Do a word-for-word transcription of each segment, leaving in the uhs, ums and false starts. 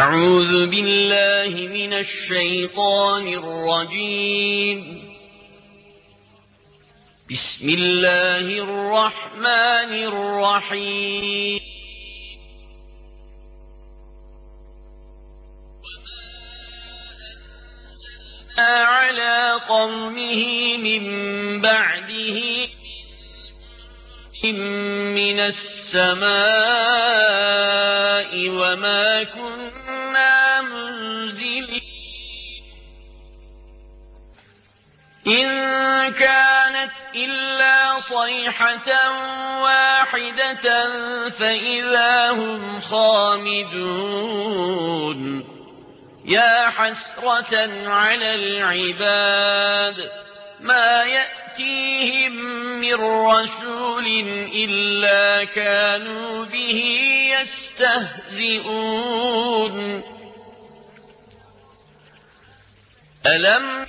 أعوذ بالله من الشيطان الرجيم. بسم الله الرحمن الرحيم. على قومه من بعده من السماء وما كنا منزلين إن كانت إلا صيحة واحدة فإذا هم خامدون. يا حسرة على العباد ما يأتيهم من رسول إلا كانوا به يستهزئون. ألم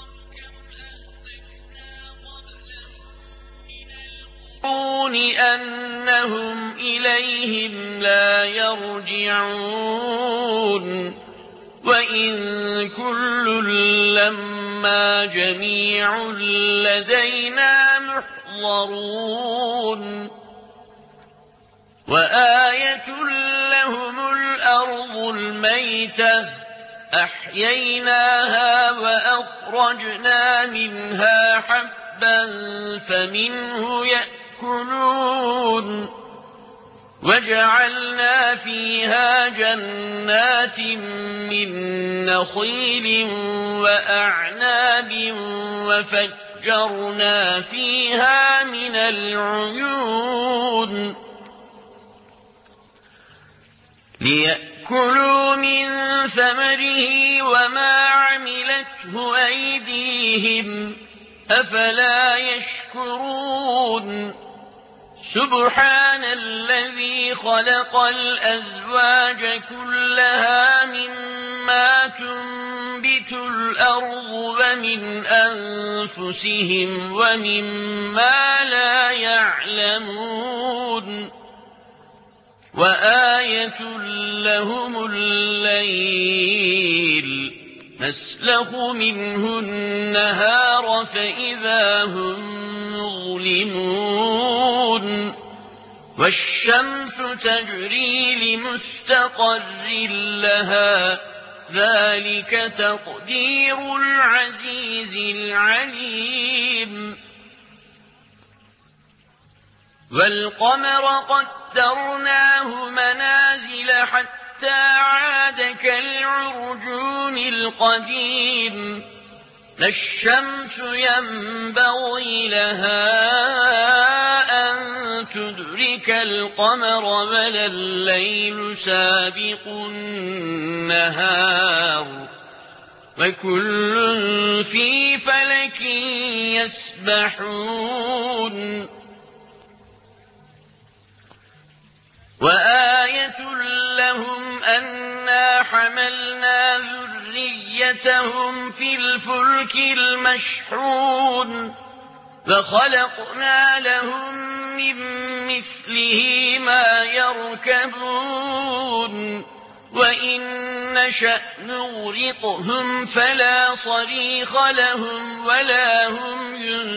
يرون أنهم إليهم لا يرجعون وإن كل لما جميع لدينا محضرون. وآية لهم الأرض الميتة أحييناها وأخرجنا منها حبا فمنه يأكلون وجعلنا فيها جنات من نخيل وأعناب وفجرنا فيها من العيون ليأكلوا من ثمره وما عملته أيديهم أفلا يشكرون. سبحان الذي خلق الأزواج كلها مما تنبت الأرض ومن أنفسهم ومما لا يعلمون. وآية لهم الليل نسلخ منه النهار فإذا هم مظلمون. والشمس تجري لمستقر لها ذلك تقدير العزيز العليم. والقمر قدرناه منازل حتى عاد كالعرجون القديم. لا الشمس ينبغي لها أن تدرك القمر ولا الليل سابق النهار وكل في فلك يسبحون. وآية لهم أنا حملنا ذريتهم في الفلك المشحون وخلقنا لهم من مثله ما يركبون وإن نشأ نغرقهم فلا صريخ لهم ولا هم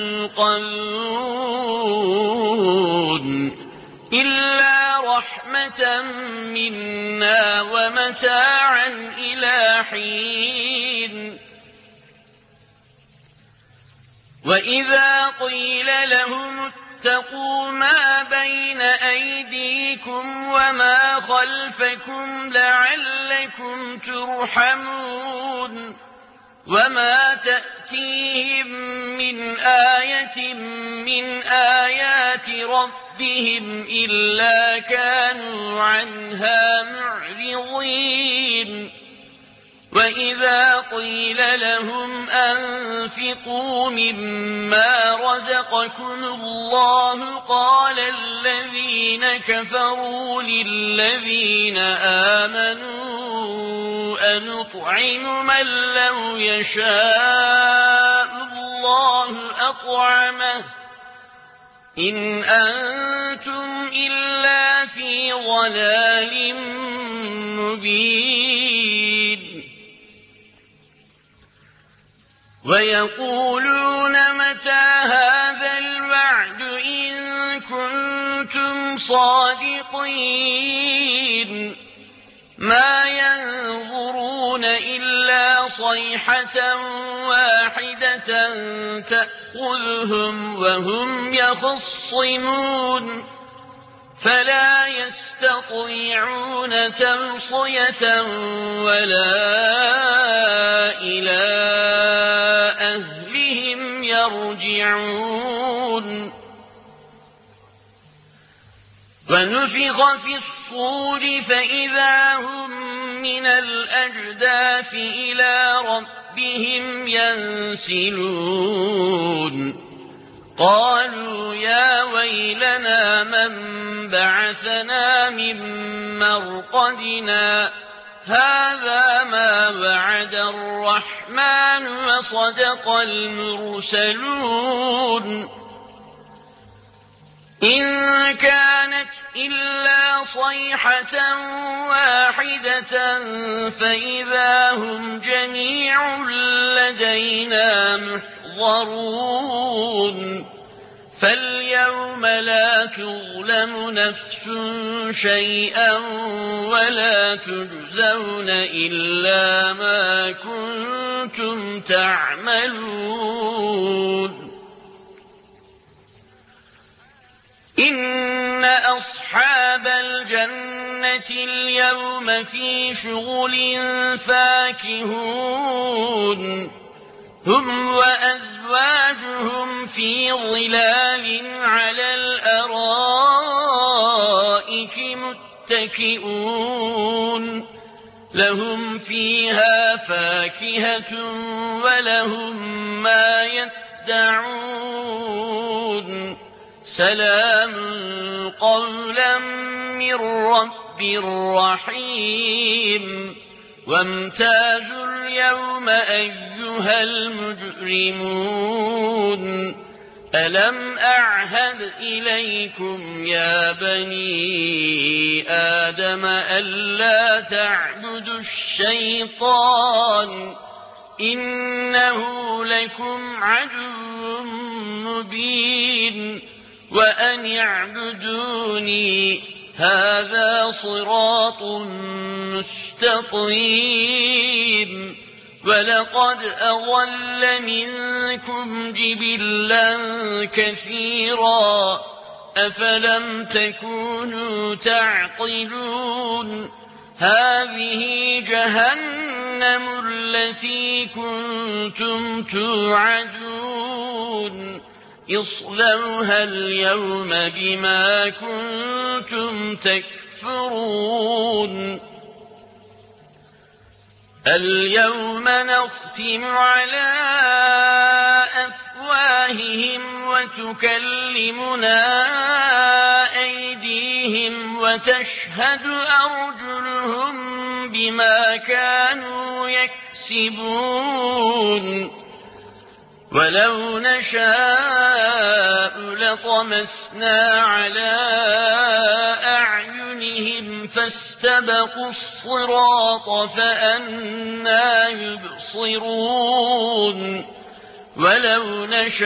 ينقذون إلا رحمة منا ومتاعا إلى حين. وإذا قيل لهم اتقوا ما بين أيديكم وما خلفكم لعلكم ترحمون. وما تأتيهم من آية من آيات ربهم إلا كانوا عنها معرضين. وإذا قيل لهم أنفقوا مما رزقكم الله قال الذين كفروا للذين آمنوا أنطعم من لو يشاء الله أطعمه إن أنتم إلا في ضلال مبين. ويقولون متى هذا الوعد إن كنتم صادقين ما ينظرون إلا صيحة واحدة تأخذهم وهم يخصمون فلا يستطيعون توصية ولا إلى أهلهم يرجعون ونفخ في الصور فإذا هم من الأجداث إلى ربهم ينسلون قالوا يا ويلنا من بعثنا من مرقدنا هذا ما وعد الرحمن وصدق المرسلون إن كانت إلا صيحة واحدة فإذا هم جميع لدينا محضرون فاليوم لا تظلم نفس شيئا ولا تجزون إلا ما كنتم تعملون إن أصحاب الجنة اليوم في شغل فاكهون هم وأزواجهم في ظلال على الأرائك متكئون لهم فيها فاكهة ولهم ما يدعون سلام قولا من رب رحيم وامتازوا اليوم أيها المجرمون ألم أعهد إليكم يا بني آدم ألا تعبدوا الشيطان إنه لكم عدو مبين وأن اعبدوني هذا صراط مستقيم ولقد أضل منكم جبلا كثيرا أفلم تكونوا تعقلون هذه جهنم التي كنتم توعدون اصلوها اليوم بما كنتم تكفرون اليوم نختم على أفواههم وتكلمنا أيديهم وتشهد أرجلهم بما كانوا يكسبون ولو نشاء لطمسنا على أعينهم فاستبقوا الصراط فأنى يبصرون ولو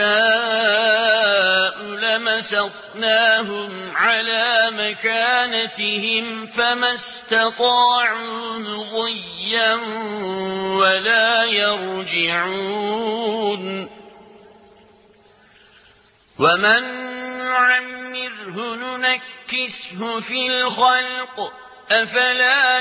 نشاء لمسخناهم على مكانتهم فما استطاعوا مضيا ولا يرجعون ومن نعمره ننكسه في الخلق أفلا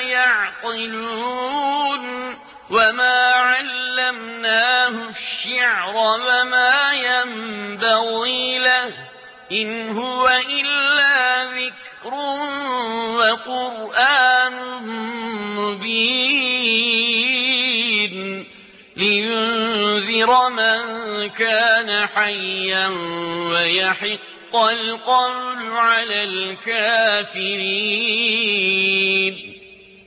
يعقلون وما علمناه الشعر وما ينبغي له إن هو إلا ذكر وقرآن مبين لينذر من كان حيا ويحق القول على الكافرين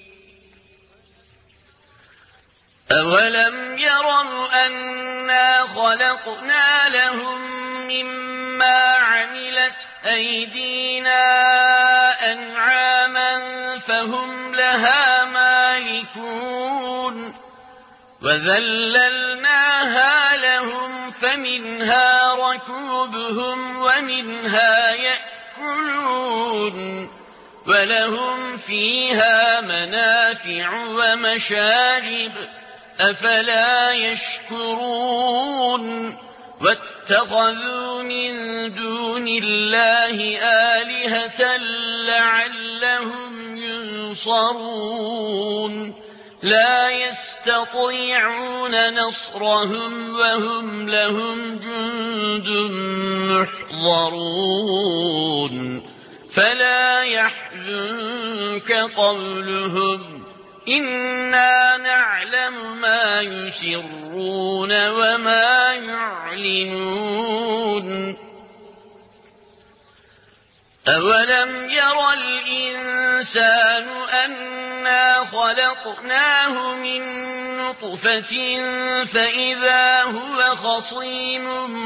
أولم يروا أنا خلقنا لهم مما عملت أيدينا أنعاما فهم لها مالكون وذللناها ومنها ركوبهم ومنها يأكلون ولهم فيها منافع ومشارب أفلا يشكرون واتخذوا من دون الله آلهة لعلهم ينصرون لا يستطيعون نصرهم وهم لهم جند محضرون فلا يحزنك قولهم إنا نعلم ما يسرون وما يعلنون أولم ير الإنسان أنا خلقناه من نطفة فإذا هو خصيم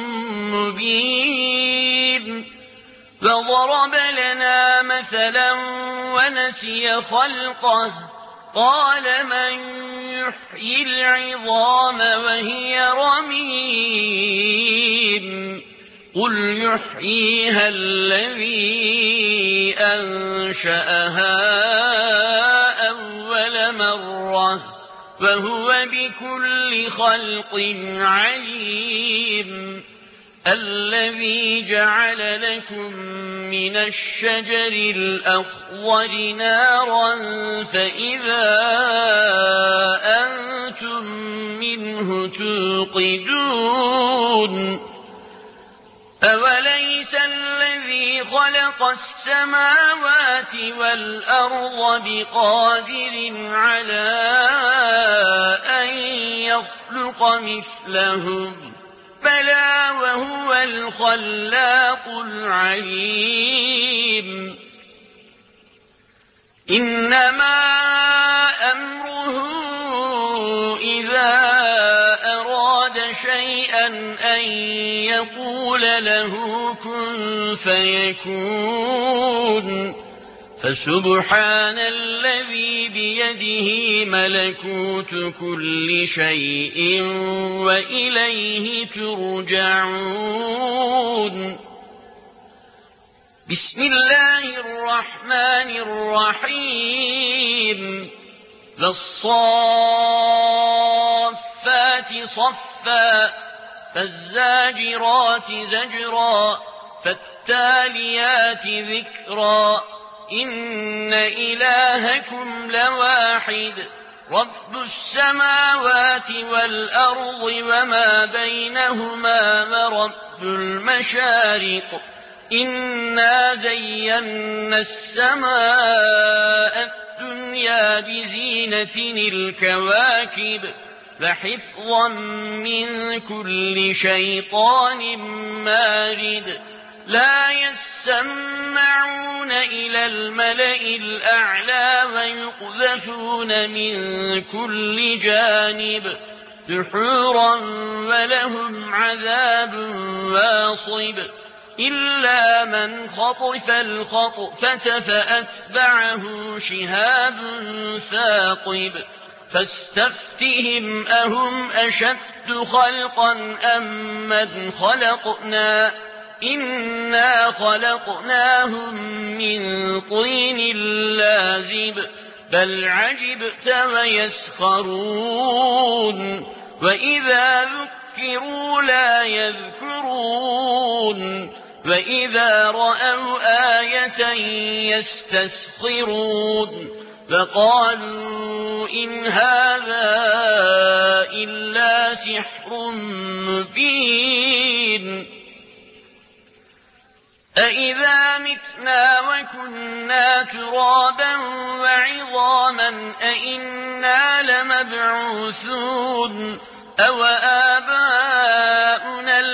مبين وضرب لنا مثلا ونسي خلقه قال من يحيي العظام وهي رميم قل يحييها الذي أنشأها أول مرة وهو بكل خلق عليم الذي جعل لكم من الشجر الأخضر نارا فإذا أنتم منه توقدون أوليس الذي خلق السماوات والأرض بقادر على أن يخلق مثلهم بلى وهو الخلاق العليم إنما أمره إذا أراد شيئا أن يقول له كن فيكون فسبحان الذي بيده ملكوت كل شيء وإليه ترجعون بسم الله الرحمن الرحيم والصافات صفا فالزاجرات زجرا فالتاليات ذكرا إن إلهكم لواحد رب السماوات والأرض وما بينهما ورب المشارق إنا زينا السماء الدنيا بزينة الكواكب وحفظا من كل شيطان مارد لا يسمعون إلى الملأ الأعلى ويقذفون من كل جانب دحورا ولهم عذاب واصب إلا من خطف الخطفة فأتبعه شهاب ثاقب فاستفتهم أهم أشد خلقا أم من خلقنا إنا خلقناهم من طين لازب بل عجبت ويسخرون وإذا ذكروا لا يذكرون وإذا رأوا آية يستسخرون فقالوا إن هذا إلا سحر مبين أإذا متنا وكنا ترابا وعظاما أإنا لمبعوثون أو آباؤنا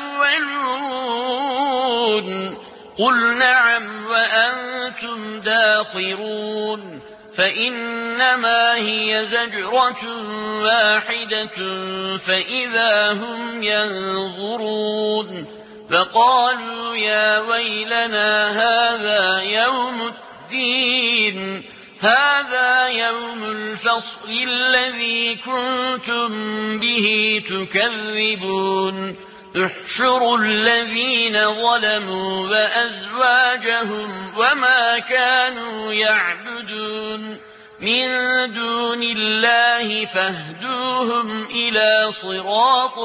الأولون قل نعم وأنتم داخرون فإنما هي زجرة واحدة فإذا هم ينظرون فقالوا يا ويلنا هذا يوم الدين هذا يوم الفصل الذي كنتم به تكذبون احشروا الذين ظلموا وأزواجهم وما كانوا يعبدون من دون الله فاهدوهم إلى صراط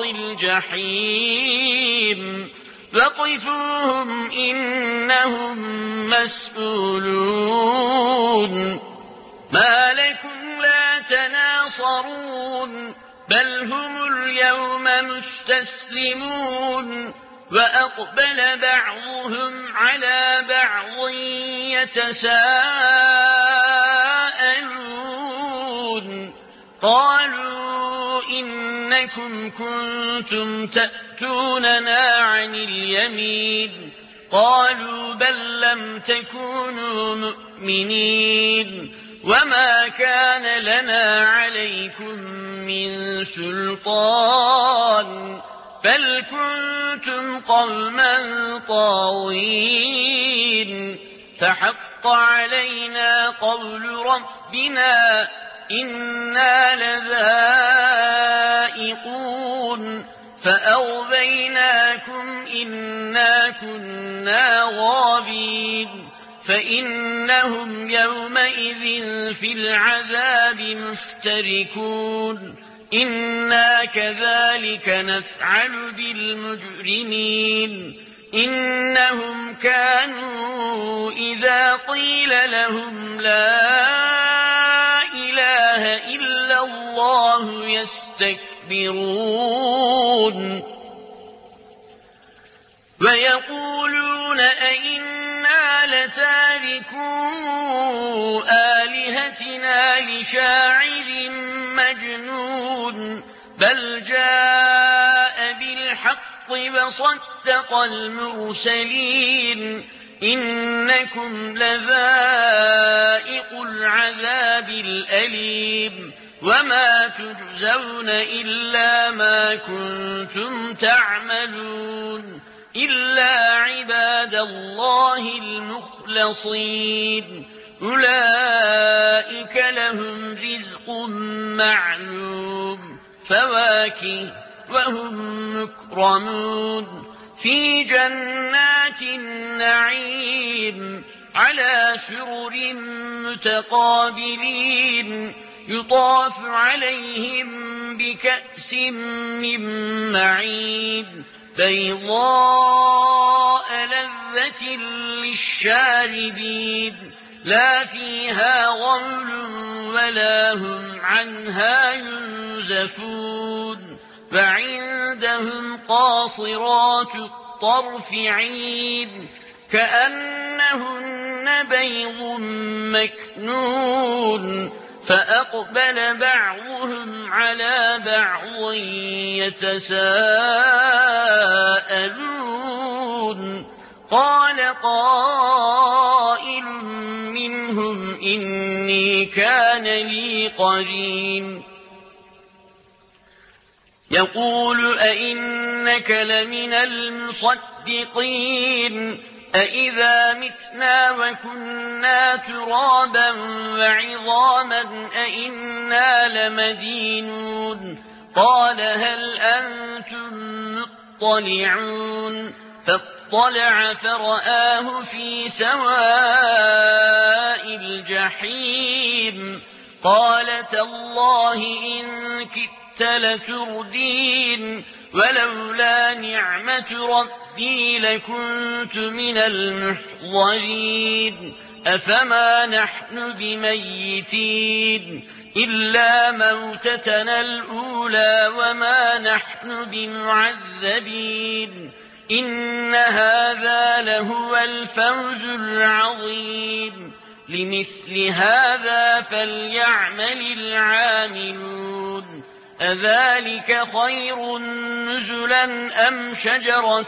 الجحيم وقفوهم إنهم مسؤولون ما لكم لا تناصرون بل هم اليوم مستسلمون وأقبل بعضهم على بعض يتساءلون قالوا إنكم كنتم تأتوننا عن اليمين قالوا بل لم تكونوا مؤمنين وما كان لنا عليكم من سلطان بل كنتم قوما طاغين فحق علينا قول ربنا إنا لذائقون فأغويناكم إنا كنا غابين فإنهم يومئذ في العذاب مشتركون إنا كذلك نفعل بالمجرمين إنهم كانوا إذا قيل لهم لا إله إلا الله يستكبرون ويقولون أئنا لتاركو آلهتنا لشاعر مجنون بل جاء بالحق وصدق المرسلين إنكم لذائق العذاب الأليم وما تجزون إلا ما كنتم تعملون إلا عباد الله المخلصين أولئك لهم رزق معلوم فواكه وهم مكرمون في جنات النعيم على سرر متقابلين يطاف عليهم بكأس من معين بيضاء لذة للشاربين لا فيها غول ولا هم عنها ينزفون وعندهم قاصرات الطرف عين كأنهن بيض مكنون فأقبل بعضهم على بعض يتساءلون قال قائل منهم إني كان لي قرين يقول أئنك لمن المصدقين أئذا متنا وكنا ترابا وعظاما أئنا لمدينون قال هل أنتم مطلعون فاطلع فرآه في سواء الجحيم قال تالله إن كدت لتردين ولولا نعمة ربي لكنت من المحضرين أفما نحن بميتين إلا موتتنا الأولى وما نحن بمعذبين إن هذا لهو الفوز العظيم لمثل هذا فليعمل العاملون أذلك خير نزلا أم شجرة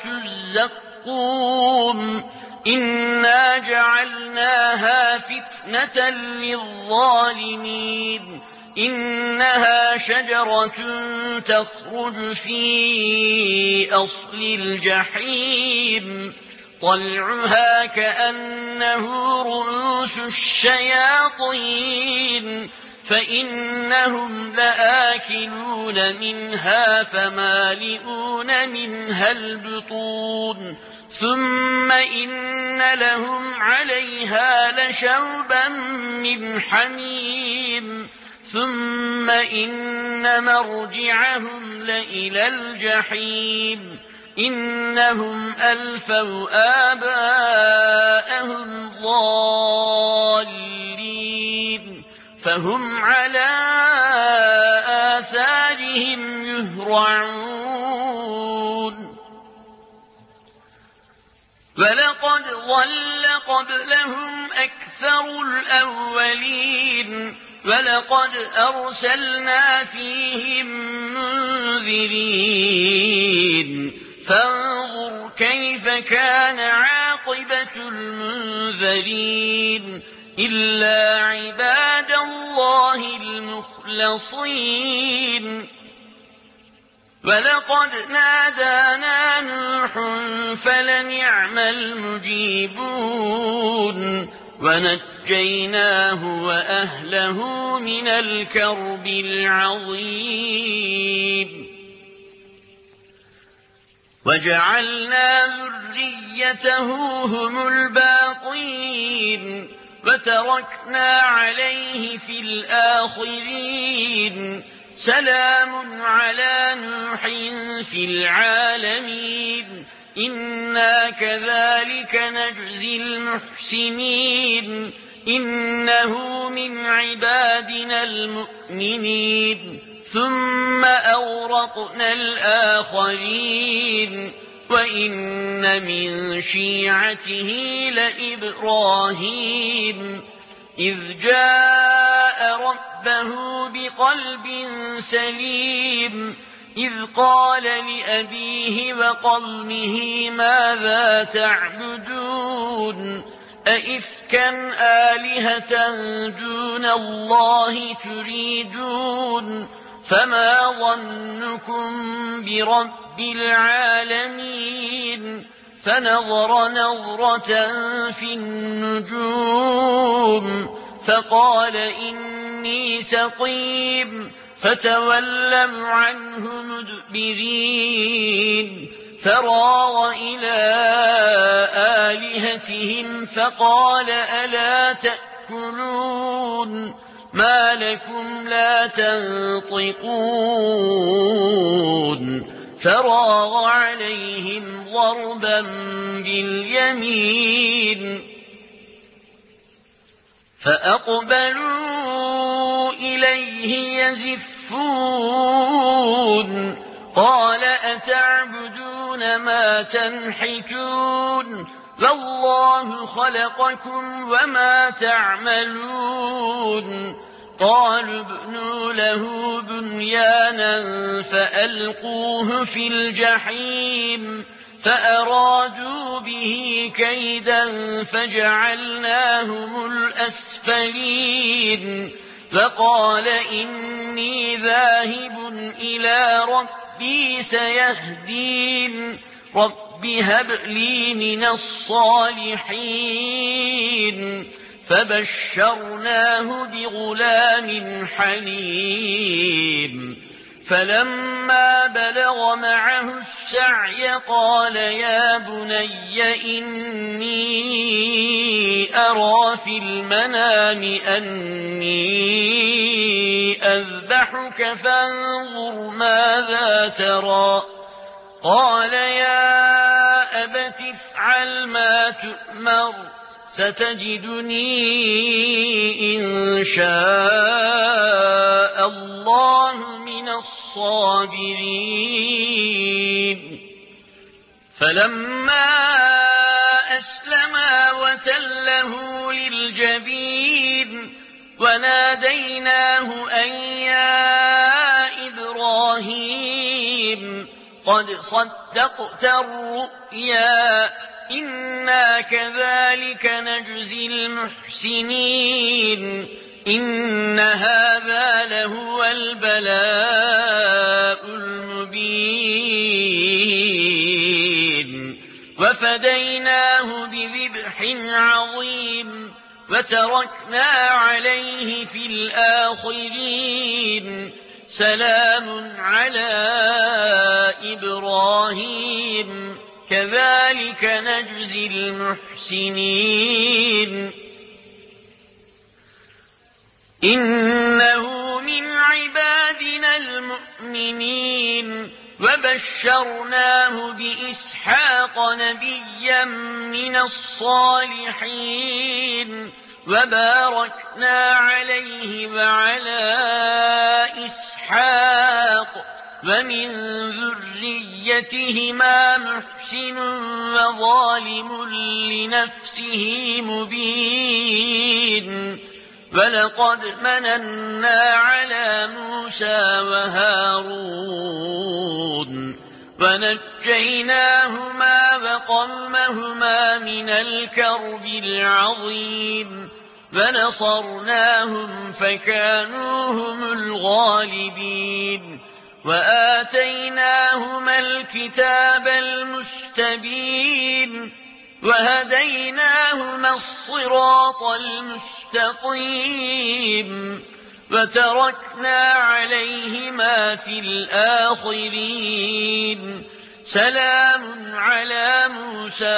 الزقوم إنا جعلناها فتنة للظالمين إنها شجرة تخرج في أصل الجحيم طلعها كأنه رؤوس الشياطين فإنهم لآكلون لآكلون منها فمالئون منها البطون ثم إن لهم عليها لشوبا من حميم ثم إن مرجعهم لإلى الجحيم إنهم ألفوا آباءهم ضالين فهم على آثارهم يهرعون ولقد ضل قبلهم أكثر الأولين ولقد أرسلنا فيهم منذرين فانظر كيف كان عاقبة المنذرين إلا عباد الله المخلصين ولقد نادانا نوح فلنعم المجيبون ونجيناه وأهله من الكرب العظيم وجعلنا ذريته هم الباقين وتركنا عليه في الآخرين سلام على نوح في العالمين إنا كذلك نجزي المحسنين إنه من عبادنا المؤمنين ثم أورقنا الآخرين وإن من شيعته لإبراهيم إذ جاء ربه بقلب سليم إذ قال لأبيه وقومه ماذا تعبدون أئفكا آلهة دون الله تريدون فما ظنكم برب العالمين فنظر نظرة في النجوم فقال إني سقيم فتولوا عنه مدبرين فراغ إلى آلهتهم فقال ألا تأكلون ما لكم لا تنطقون فراغ عليهم ضربا باليمين فأقبلوا إليه يزفون قال أتعبدون ما تنحتون والله خلقكم وما تعملون قالوا ابنوا له بنيانا فألقوه في الجحيم فأرادوا به كيدا فجعلناهم الأسفلين وقال إني ذاهب إلى ربي سيهدين رب هب لي من الصالحين فبشرناه بغلام حليم فلما بلغ معه السعي قال يا بني إني أرى في المنام أني أذبحك فانظر ماذا ترى قال يا أبت افعل ما تؤمر ستجدني إن شاء الله من الصابرين فلما أسلما وتله للجبين وناديناه أن يا إبراهيم قد صدقت الرؤيا إنا كذلك نجزي المحسنين إن هذا لهو البلاء المبين وفديناه بذبح عظيم وتركنا عليه في الآخرين سلام على إبراهيم كذلك نجزي المحسنين إنه من عبادنا المؤمنين وبشرناه بإسحاق نبيا من الصالحين وباركنا عليه وعلى إسحاق ومن ذريتهما محسن وظالم لنفسه مبين ولقد مننا على موسى وهارون ونجيناهما وقومهما من الكرب العظيم ونصرناهم فكانوا هم الغالبين وآتيناهما الكتاب المستبين وهديناهما الصراط المستقيم وتركنا عليهما في الآخرين سلام على موسى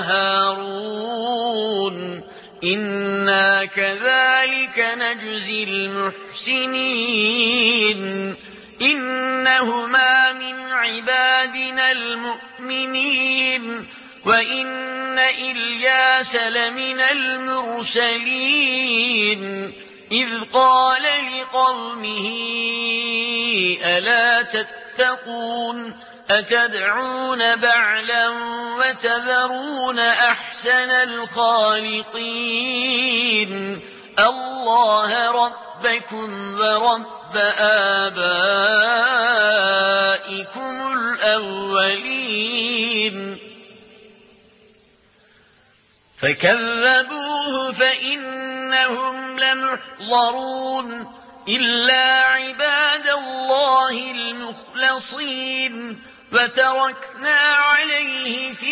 وهارون إنا كذلك نجزي المحسنين إنهما من عبادنا المؤمنين وإن إلياس لمن المرسلين إذ قال لقومه ألا تتقون أتدعون بعلا وتذرون أحسن الخالقين الله ربكم ورب آبائكم الأولين فكذبوه فإنهم لمحضرون إلا عباد الله المخلصين وتركنا عليه في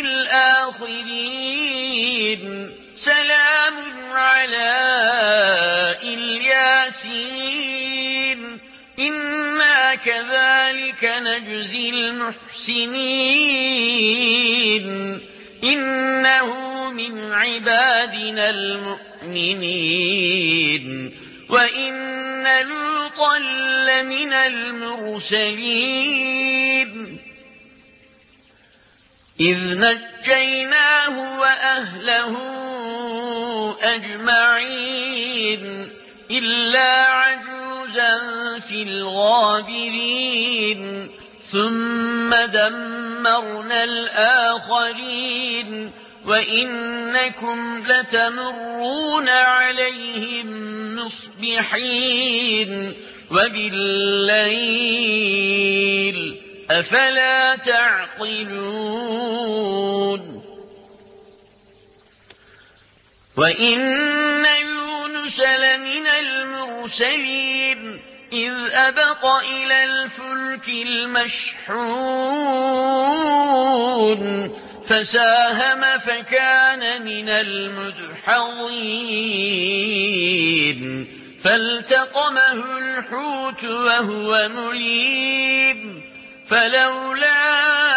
الآخرين سلام على الياسين إنا كذلك نجزي المحسنين إنه من عبادنا المؤمنين وإن لوطا لمن المرسلين إذ نجيناه وأهله أجمعين إلا عجوزا في الغابرين ثم دمرنا الآخرين وإنكم لتمرون عليهم مصبحين وبالليل أفلا تعقلون وإن يونس لمن المرسلين إذ أبق إلى الفلك المشحون فساهم فكان من المدحضين فالتقمه الحوت وهو مليم فلولا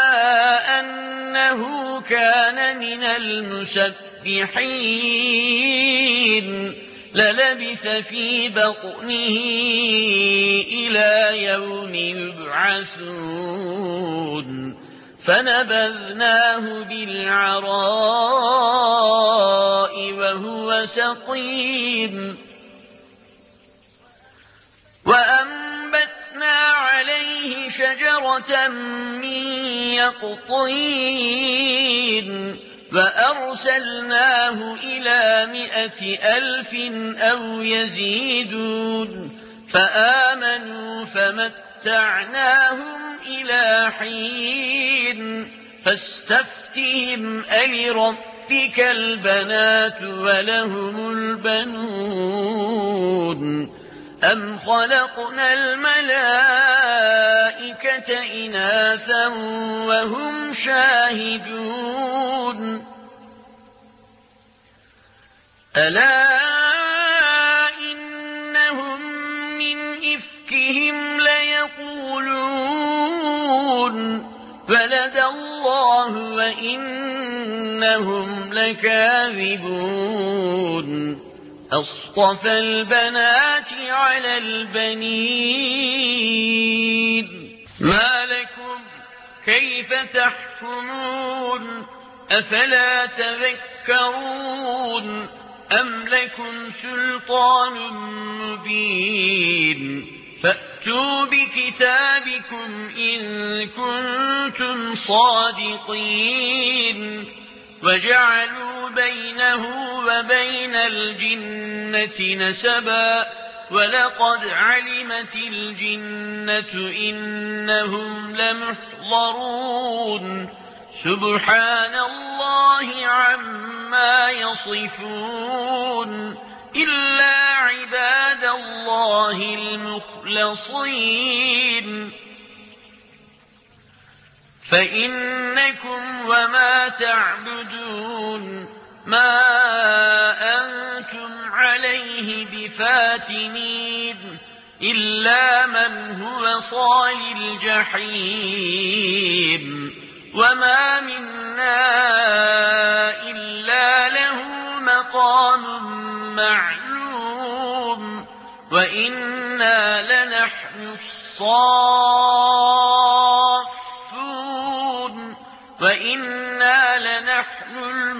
أنه كان من المسبحين للبث في بطنه إلى يوم يبعثون فنبذناه بالعراء وهو سقيم وأنبتنا عليه شجرة من يقطين وأرسلناه إلى مائة ألف أو يزيدون فآمنوا فمتعناهم إلى حين فاستفتهم ألربك البنات ولهم البنون أم خلقنا الملائكة إناثا وهم شاهدون ألا إنهم من إفكهم ليقولون يقولون ولد الله وإنهم لكاذبون أصطفى البنات على البنين ما لكم كيف تحكمون أفلا تذكرون أم لكم سلطان مبين فأتوا بكتابكم إن كنتم صادقين وجعلوا بينه وبين الجنة نسبا ولقد علمت الجنة إنهم لمحضرون سبحان الله عما يصفون إلا عباد الله المخلصين فإنكم وما تعبدون ما أنتم عليه بفاتنين إلا من هو صال الجحيم وما منا إلا له مقام معلوم وإنا لنحن الصافون وإنا لنحن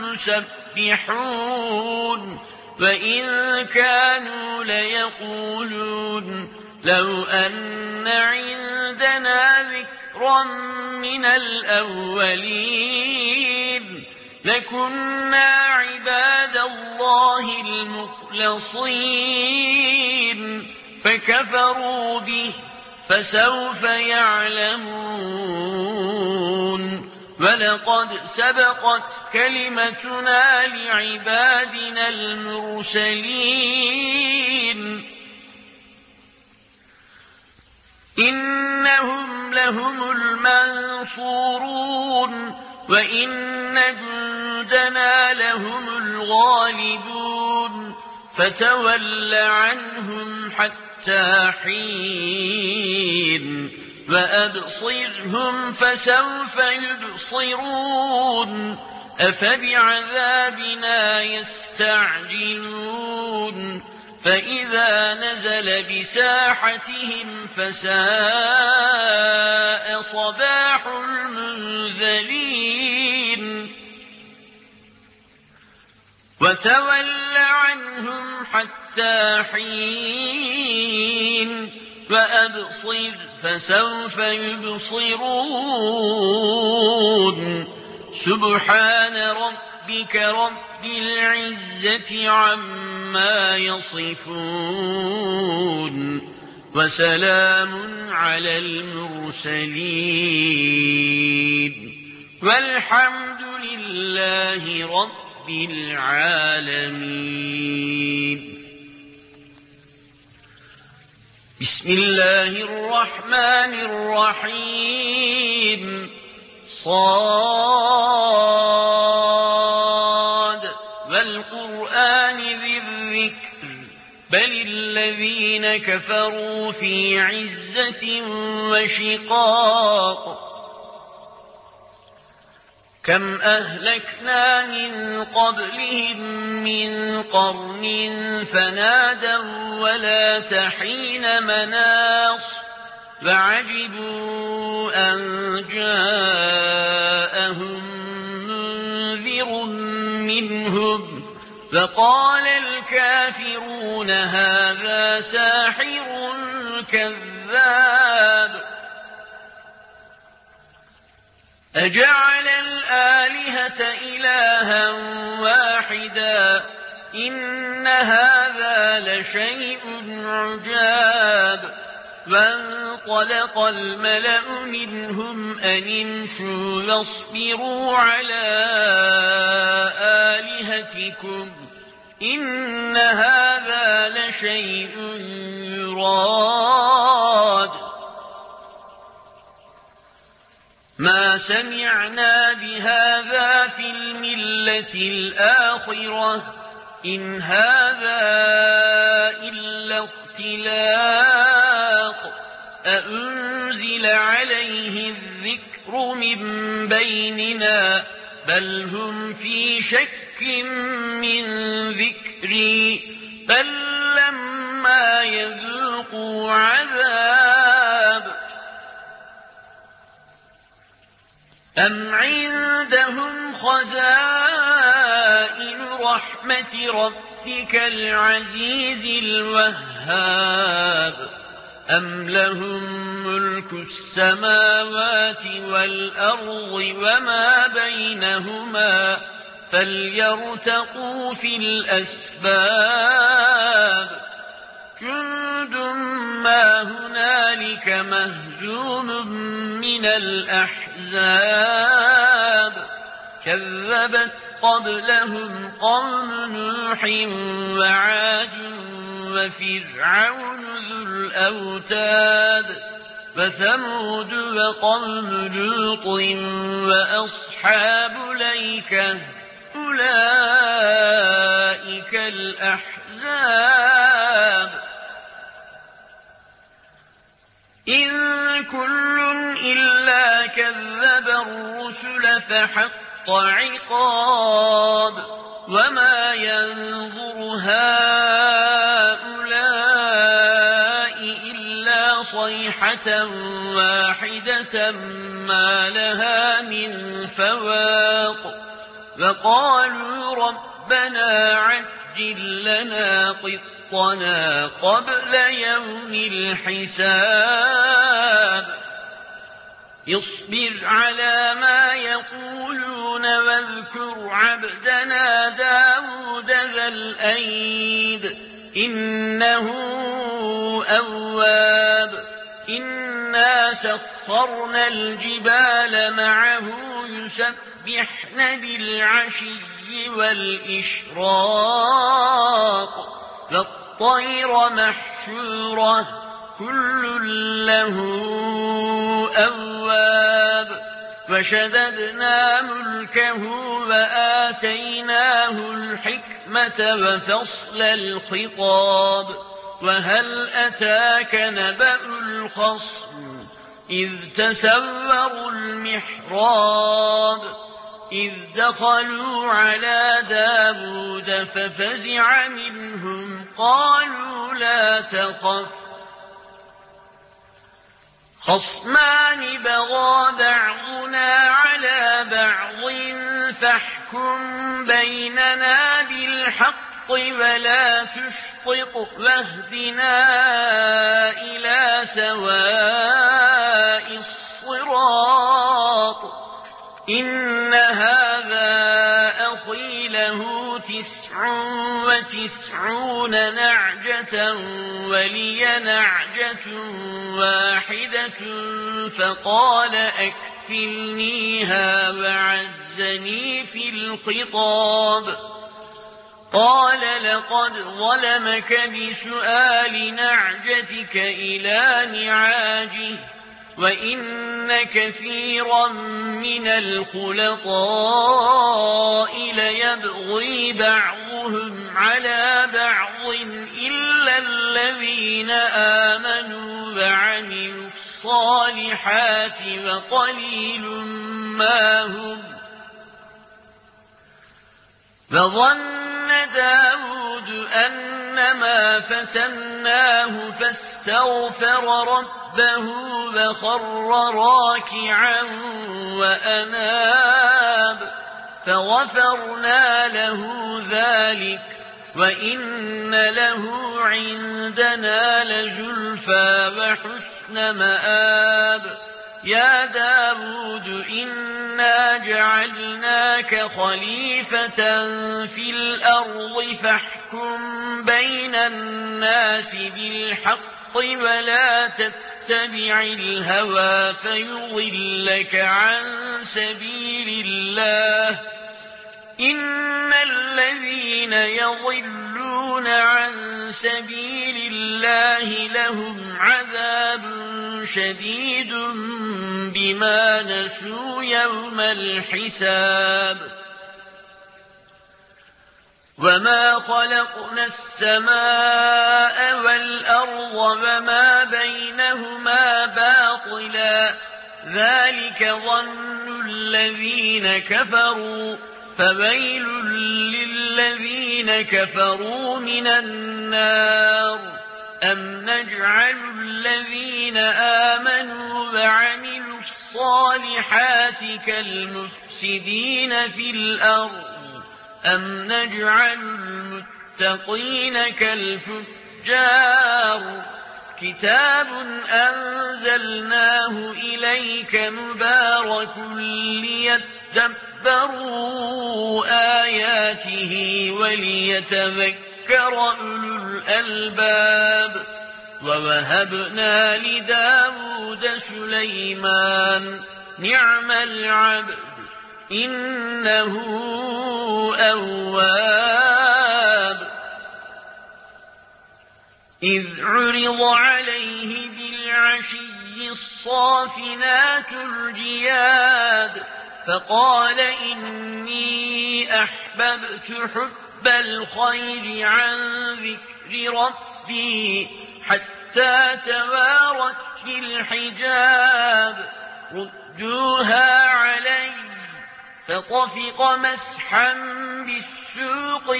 المسبحون وإن كانوا ليقولون لو أن عندنا ذكرا من الأولين لكنا عباد الله المخلصين فكفروا به فسوف يعلمون ولقد سبقت كلمتنا لعبادنا المرسلين إنهم لهم المنصورون وإن جندنا لهم الغالبون فتول عنهم حتى حين وأبصرهم فسوف يبصرون أفبعذابنا يستعجلون فإذا نزل بساحتهم فساء صباح المنذرين وتول عنهم حتى حين وأبصر فسوف يبصرون سبحان ربك رب العزة عما يصفون وسلام على المرسلين والحمد لله رب العالمين بسم الله الرحمن الرحيم صاد والقرآن ذي الذكر بل الذين كفروا في عزة وشقاق كم أهلكنا من قبلهم من قرن فنادوا ولا تحين مناص فعجبوا أن جاءهم منذر منهم فقال الكافرون هذا ساحر كذاب أجعل الآلهة إلها واحدا إن هذا لشيء عجاب وانطلق الملأ منهم أن امشوا واصبروا على آلهتكم إن هذا لشيء يراد ما سمعنا بهذا في الملة الآخرة إن هذا إلا اختلاق أأنزل عليه الذكر من بيننا بل هم في شك من ذكري بل لما يذوقوا عذاب أم عندهم خزائن رحمة ربك العزيز الوهاب أم لهم ملك السماوات والأرض وما بينهما فليرتقوا في الأسباب جند ما هنالك مهزوم من الأحزاب كذبت قبلهم قوم نوح وعاد وفرعون ذو الأوتاد وثمود وقوم لوط وأصحاب الأيكة أولئك الأحزاب إن كل إلا كذب الرسل فحق عقاب وما ينظر هؤلاء إلا صيحة واحدة ما لها من فواق وقالوا ربنا عجل لنا قطنا قبل يوم الحساب اصبر على ما يقولون واذكر عبدنا داود ذا الأيد إنه أواب إنا سخرنا الجبال معه يسبحن بالعشي والإشراق والطير محشورة كل له أواب وشددنا ملكه وآتيناه الحكمة وفصل الخطاب وهل أتاك نبأ الخصم إذ تسوروا المحراب إذ دخلوا على داود ففزع منهم قالوا لا تخف خصمان بغى بعضنا على بعض فاحكم بيننا بالحق ولا تشطط واهدنا إلى سواء الصراط إن هذا أخي له تسع وتسعون نعجة ولي نعجة واحدة فقال أكفلنيها وعزني في الخطاب قال لقد ظلمك بسؤال نعجتك إلى نعاجه وإن كثيرا من الخلطاء ليبغي بعضهم على بعض إلا الذين آمنوا وعملوا الصالحات وقليل ما هم فظن داود أنما فتناه فاستغفر ربه وخر راكعا وأناب فغفرنا له ذلك وإن له عندنا لزلفى وحسن مآب يا داود إنا جعلناك خليفة في الأرض فاحكم بين الناس بالحق ولا تتبع الهوى فيضلك عن سبيل الله إن الذين يضلون عن سبيل الله لهم عذاب شديد بما نسوا يوم الحساب وما خلقنا السماء والأرض وما بينهما باطلا ذلك ظن الذين كفروا فويل للذين كفروا من النار أم نجعل الذين آمنوا وعملوا الصالحات كالمفسدين في الأرض أم نجعل المتقين كالفجار كتاب أنزلناه إليك مبارك ليدبروا آياته وليتذكر أولو الألباب ووهبنا لداود سليمان نعم العبد إنه أواب إذ عرض عليه بالعشي الصافنات الجياد فقال إني أحببت حب الخير عن ذكر ربي حتى توارت في الحجاب ردوها علي فطفق مسحا بالسوق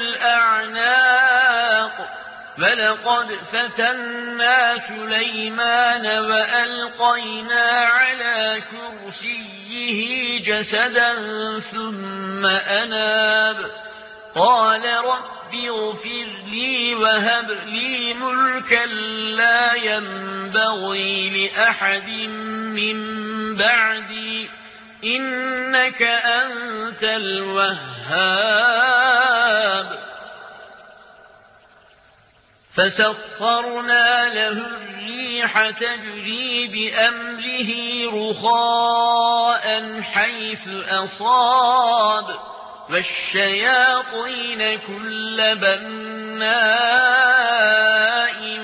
والأعناق فلقد فتنا سليمان وألقينا على كرسيه جسدا ثم أناب قال رب اغفر لي وهب لي ملكا لا ينبغي لأحد من بعدي إنك أنت الوهاب فسخرنا له الريح تجري بأمره رخاء حيث أصاب والشياطين كل بناء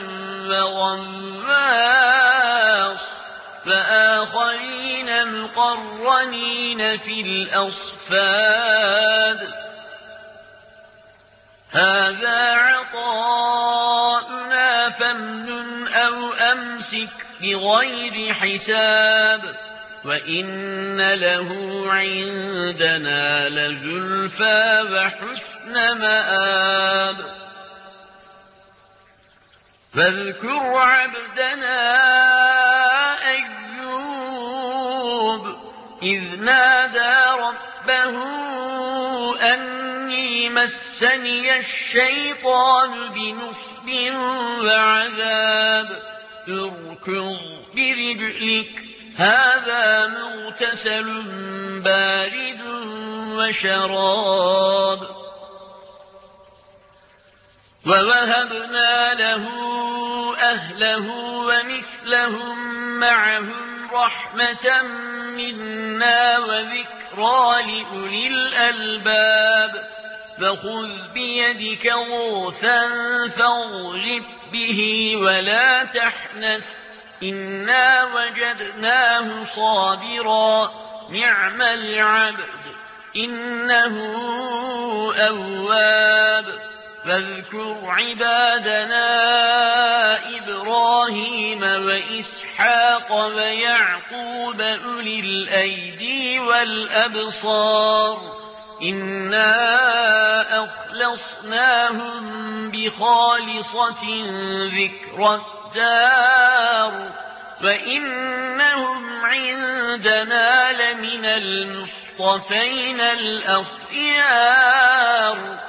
وغواص فآخرين مقرنين في الأصفاد هذا عطاؤنا فامنن أو أمسك بغير حساب وإن له عندنا لزلفى وحسن مآب فاذكر عبدنا أيوب إذ نادى ربه أني مسني الشيطان بنصب وعذاب اركض برجلك هذا مغتسل بارد وشراب ووهبنا له أهله ومثلهم معهم رحمة منا وذكرى لأولي الألباب فخذ بيدك غوثا فاضرب به ولا تحنث إنا وجدناه صابرا نعم العبد إنه أواب فاذكر عبادنا إبراهيم وإسحاق ويعقوب أولي الأيدي والأبصار إنا أخلصناهم بخالصة ذكر الدار وإنهم عندنا لمن المصطفين الأخيار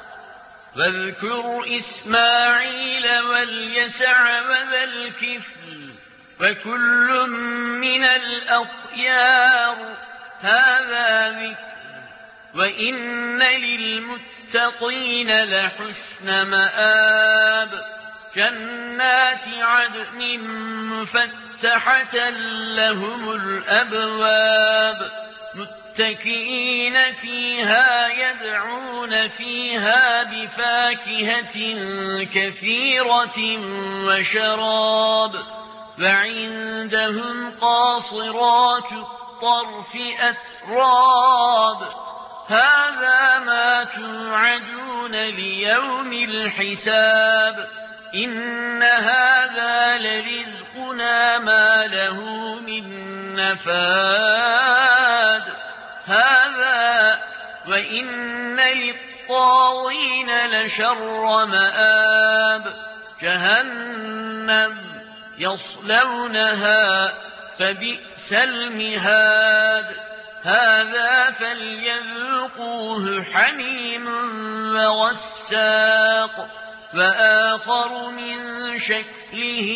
واذكر إسماعيل واليسع وذا الكفل وكل من الأخيار هذا ذكر وإن للمتقين لحسن مآب جنات عدن مفتحة لهم الأبواب متكئين فيها يدعون فيها بفاكهة كثيرة وشراب وعندهم قاصرات الطرف أتراب هذا ما توعدون ليوم الحساب إن هذا لرزقنا ما له من نفاد هذا وإن للطاغين لشر مآب جهنم يصلونها فبئس المهاد هذا فليذوقوه حميم وغساق وآخر من شكله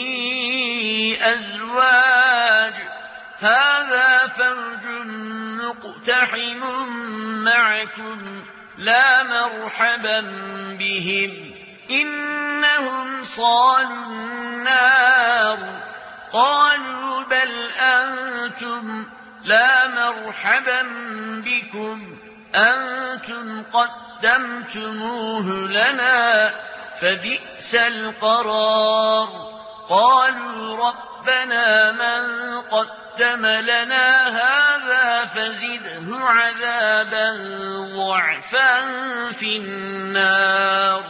أزواج هذا فوج مقتحم معكم لا مرحبا بهم إنهم صالوا النار قالوا بل أنتم لا مرحبا بكم أنتم قدمتموه لنا فبئس القرار قالوا ربنا من قدم لنا هذا فزده عذابا ضعفا في النار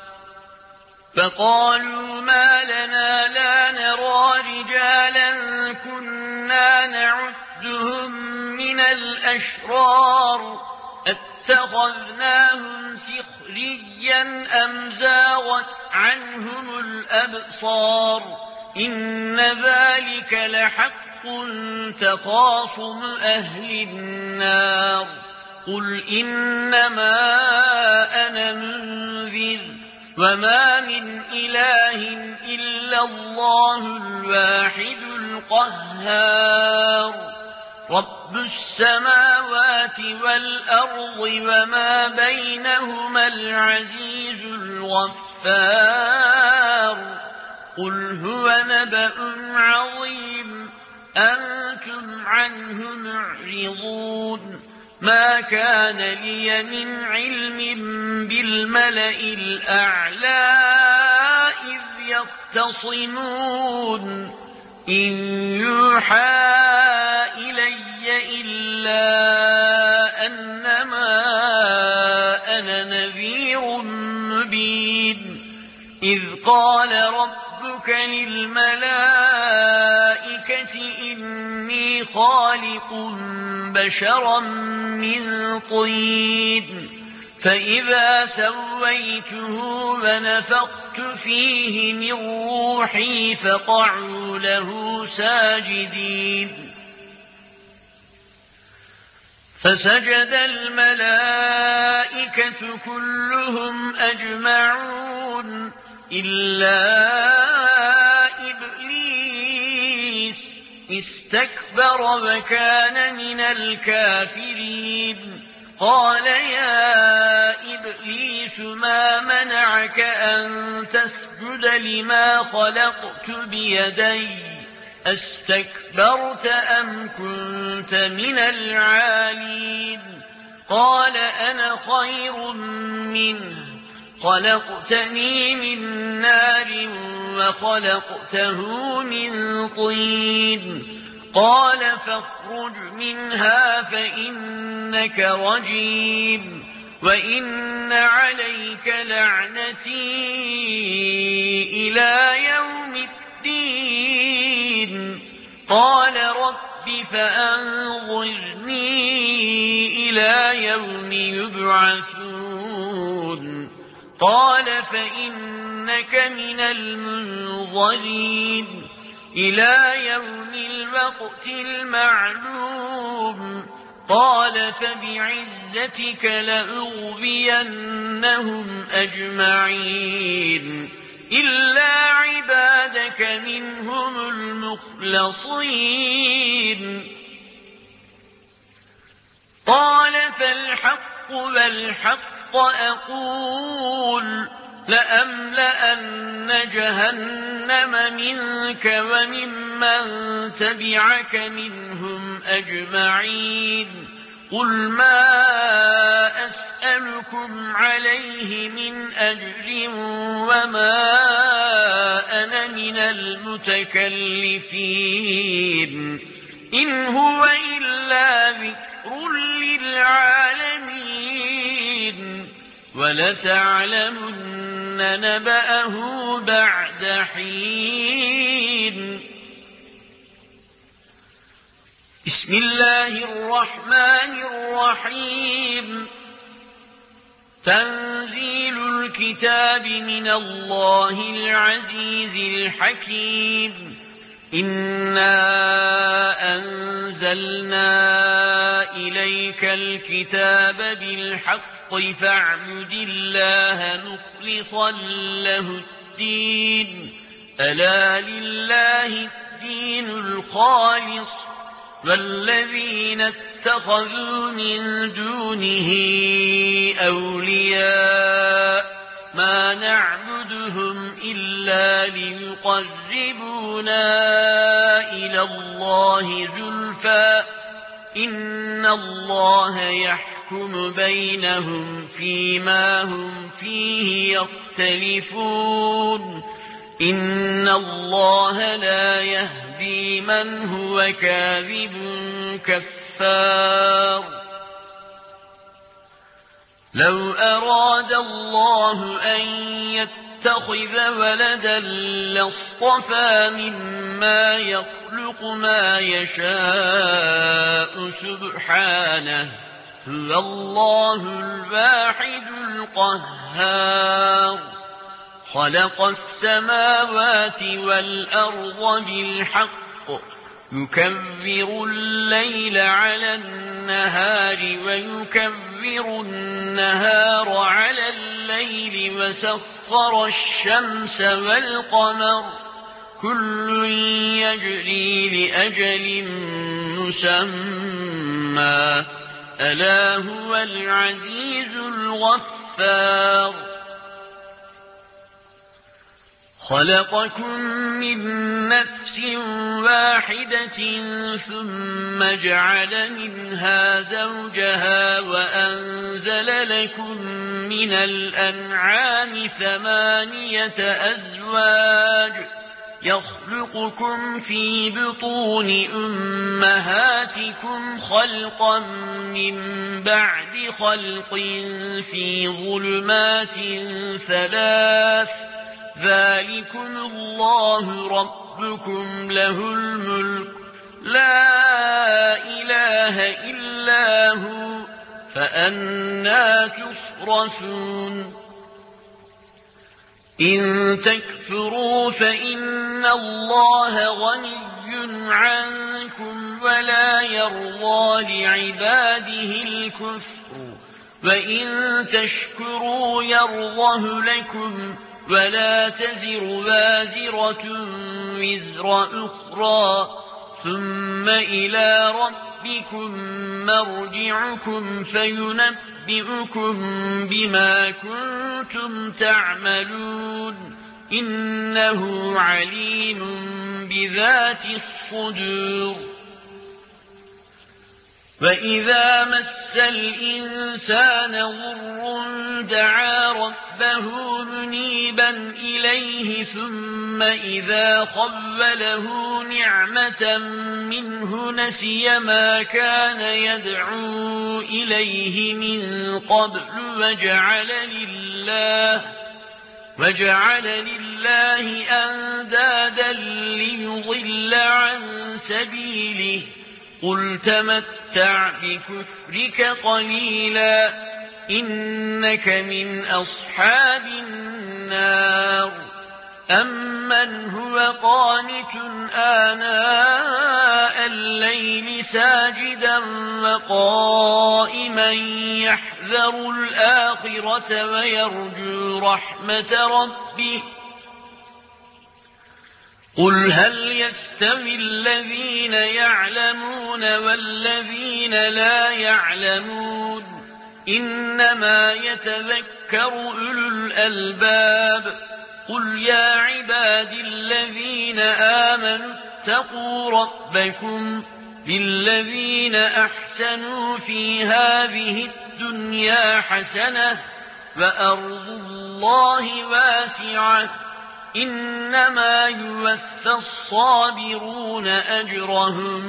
فقالوا ما لنا لا نرى رجالا كنا نعدهم من الأشرار اتخذناهم سخريا أم زاغت عنهم الأبصار إن ذلك لحق تخاصم أهل النار قل إنما أنا منذر وما من إله إلا الله الواحد القهار رب السماوات والأرض وما بينهما العزيز الغفار قل هو نبأ عظيم أنتم عنه معرضون ما كان لي من علم بالملأ الأعلى إذ يختصمون إن يوحى إلي إلا أنما أنا نذير مبين إذ قال ربك للملائكة إني خالق بشرا من طين فإذا سويته ونفخت فيه من روحي فقعوا له ساجدين فسجد الملائكة كلهم أجمعون إلا إبليس استكبر وكان من الكافرين قال يا إبليس ما منعك أن تسجد لما خلقت بيدي أستكبرت أم كنت من العالين قال أنا خير منه خلقتني من نار وخلقته من طين قال فاخرج منها فإنك رجيم وإن عليك لعنتي إلى يوم الدين قال رب فأنظرني إلى يوم يبعثون قال فإنك من المنظرين إلى يوم الوقت المعلوم قال فبعزتك لأغوينهم أجمعين إلا عبادك منهم المخلصين قال فالحق والحق أقول لأملأن جهنم منك وممن تبعك منهم أجمعين قل ما أسألكم عليه من أجر وما أنا من المتكلفين إن هو إلا ذكر للعالمين وَلَتَعْلَمُنَّ نَبَأَهُ بَعْدَ حِينٍ. بسم الله الرحمن الرحيم. تنزيل الكتاب من الله العزيز الحكيم. إنا أنزلنا إليك الكتاب بالحق فاعبد الله مخلصا له الدين. ألا لله الدين الخالص والذين اتخذوا من دونه أولياء ما نعبدهم إلا ليقربونا إلى الله زلفى إن الله يحكم بينهم فيما هم فيه يختلفون. إن الله لا يهدي من هو كاذب كفار. لو أراد الله أن يتخذ ولدا لاصطفى مما يخلق ما يشاء سبحانه هو الله الواحد القهار. خلق السماوات والأرض بالحق يكبر الليل على النهار ويكبر النهار على الليل وسخر الشمس والقمر كل يجري لأجل مسمى ألا هو العزيز الغفار. خلقكم من نفس واحدة ثم جعل منها زوجها وأنزل لكم من الأنعام ثمانية أزواج يخلقكم في بطون أمهاتكم خلقا من بعد خلق في ظلمات ثلاث ذلكم الله ربكم له الملك لا إله إلا هو فأنى تصرفون. إن تكفروا فإن الله غني عنكم ولا يرضى لعباده الكفر وإن تشكروا يرضه لكم ولا تزر وازرة وزر أخرى ثم إلى ربكم مرجعكم فينبئكم بما كنتم تعملون إنه عليم بذات الصدور. وإذا مس الإنسان ضر دعا ربه منيبا إليه ثم إذا خوله نعمة منه نسي ما كان يدعو إليه من قبل وجعل لله وجعل لله أندادا ليضل عن سبيله قل تمتع بكفرك قليلا إنك من أصحاب النار. أمن هو قانت آناء الليل ساجدا وقائما يحذر الآخرة ويرجو رحمة ربه قل هل يستوي الذين يعلمون والذين لا يعلمون إنما يتذكر أولو الألباب. قل يا عبادي الذين آمنوا اتقوا ربكم للذين أحسنوا في هذه الدنيا حسنة وأرض الله واسعة إنما يوفى الصابرون أجرهم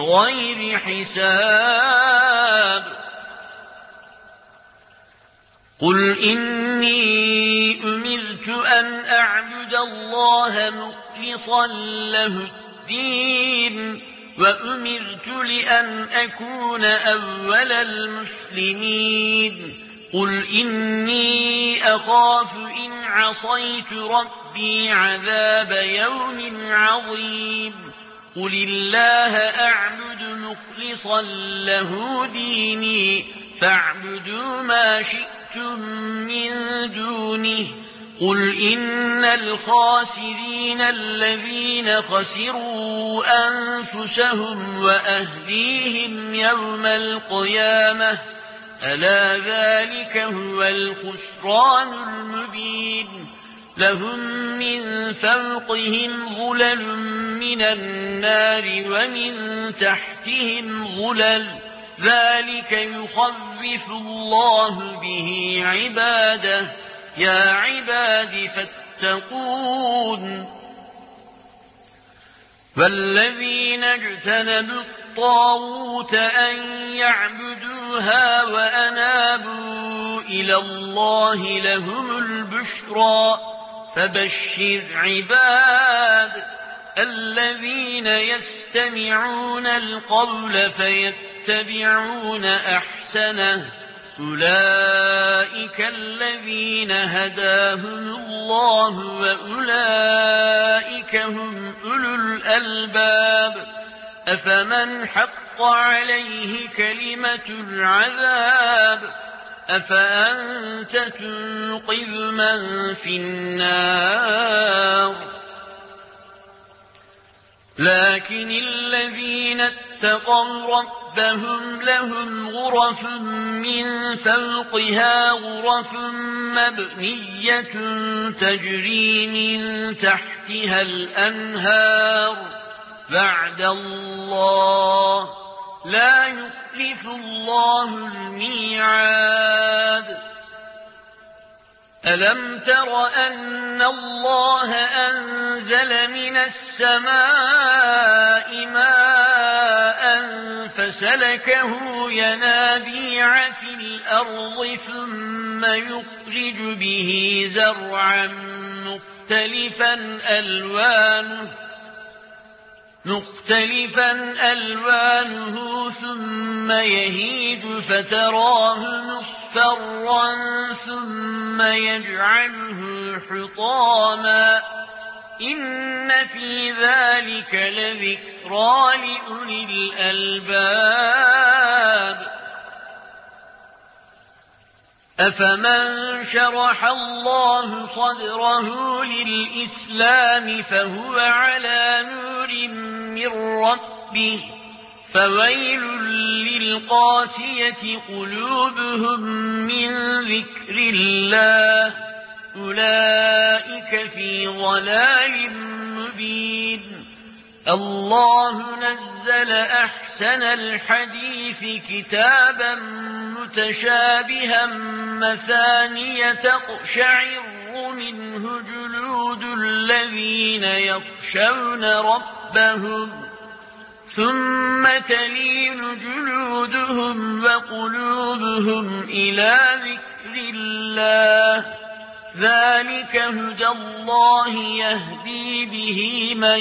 بغير حساب. قل إني أمرت أن أعبد الله مخلصا له الدين وأمرت لأن أكون أول المسلمين قل إني أخاف إن عصيت ربي عذاب يوم عظيم قل الله أعبد مخلصا له ديني فاعبدوا ما شئتم من دونه قل إن الخاسرين الذين خسروا أنفسهم وأهليهم يوم القيامة ألا ذلك هو الخسران المبين لهم من فوقهم ظلل من النار ومن تحتهم ظلل ذلك يخوف الله به عباده يا عباد فاتقون والذين اجتنبوا الطاغوت أن يعبدوها وأنابوا إلى الله لهم البشرى فبشر عباد الذين يستمعون القول فيتبعون أحسنه أولئك الذين هداهم الله وأولئك هم أولو الألباب أفمن حق عليه كلمة العذاب أفأنت تنقذ من في النار لكن الذين اتقوا ربهم لهم غرف من فوقها غرف مبنية تجري من تحتها الأنهار بعد الله لا يخلف الله الميعاد ألم تر أن الله أنزل من السماء ماء فسلكه ينابيع في الأرض ثم يخرج به زرعا مختلفا ألوانه مختلفا ألوانه ثم يهيج فتراه مصفرا ثم يجعله حطاما إن في ذلك لذكرى لأولي الألباب أفمن شرح الله صدره للإسلام فهو على نور من ربه فويل للقاسية قلوبهم من ذكر الله أولئك في ضلال مبين الله نزل أحسن الحديث كتابا متشابها مثانية تقشعر منه جلود الذين يخشون ربهم ثم تلين جلودهم وقلوبهم إلى ذكر الله ذلك هدى الله يهدي به من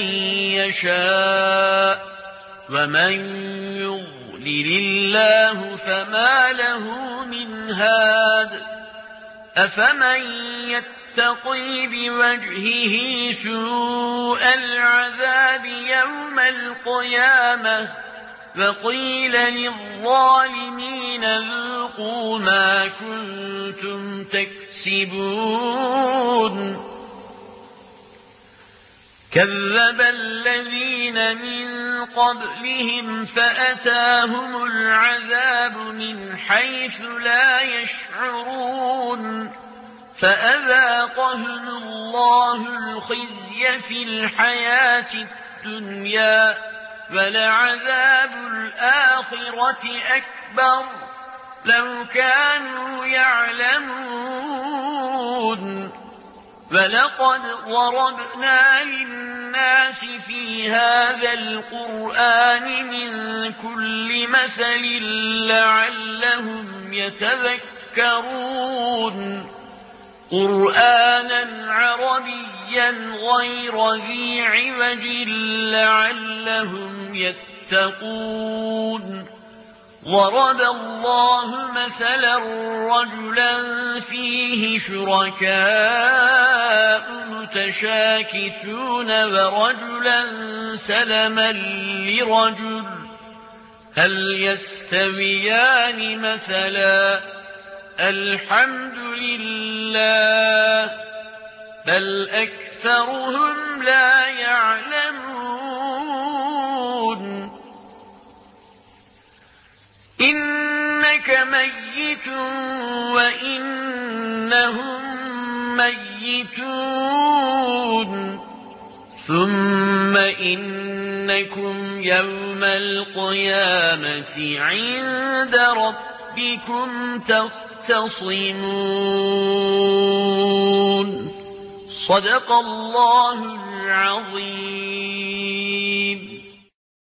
يشاء ومن يضلل الله فما له من هاد أفمن يتقي بوجهه سوء العذاب يوم القيامة وقيل للظالمين ذوقوا ما كنتم تكسبون كذب الذين من قبلهم فأتاهم العذاب من حيث لا يشعرون فأذاقهم الله الخزي في الحياة الدنيا ولعذاب الآخرة أكبر لو كانوا يعلمون ولقد ضربنا للناس في هذا القرآن من كل مثل لعلهم يتذكرون يذكرون قرآنا عربيا غير ذي عوج لعلهم يتقون ضرب الله مثلا رجلا فيه شركاء متشاكسون ورجلا سلما لرجل هل يستويان مثلا الحمد لله بل أكثرهم لا يعلمون إنك ميت وإنهم ميتون ثم إنكم يوم القيامة عند ربكم تختصمون صدق الله العظيم.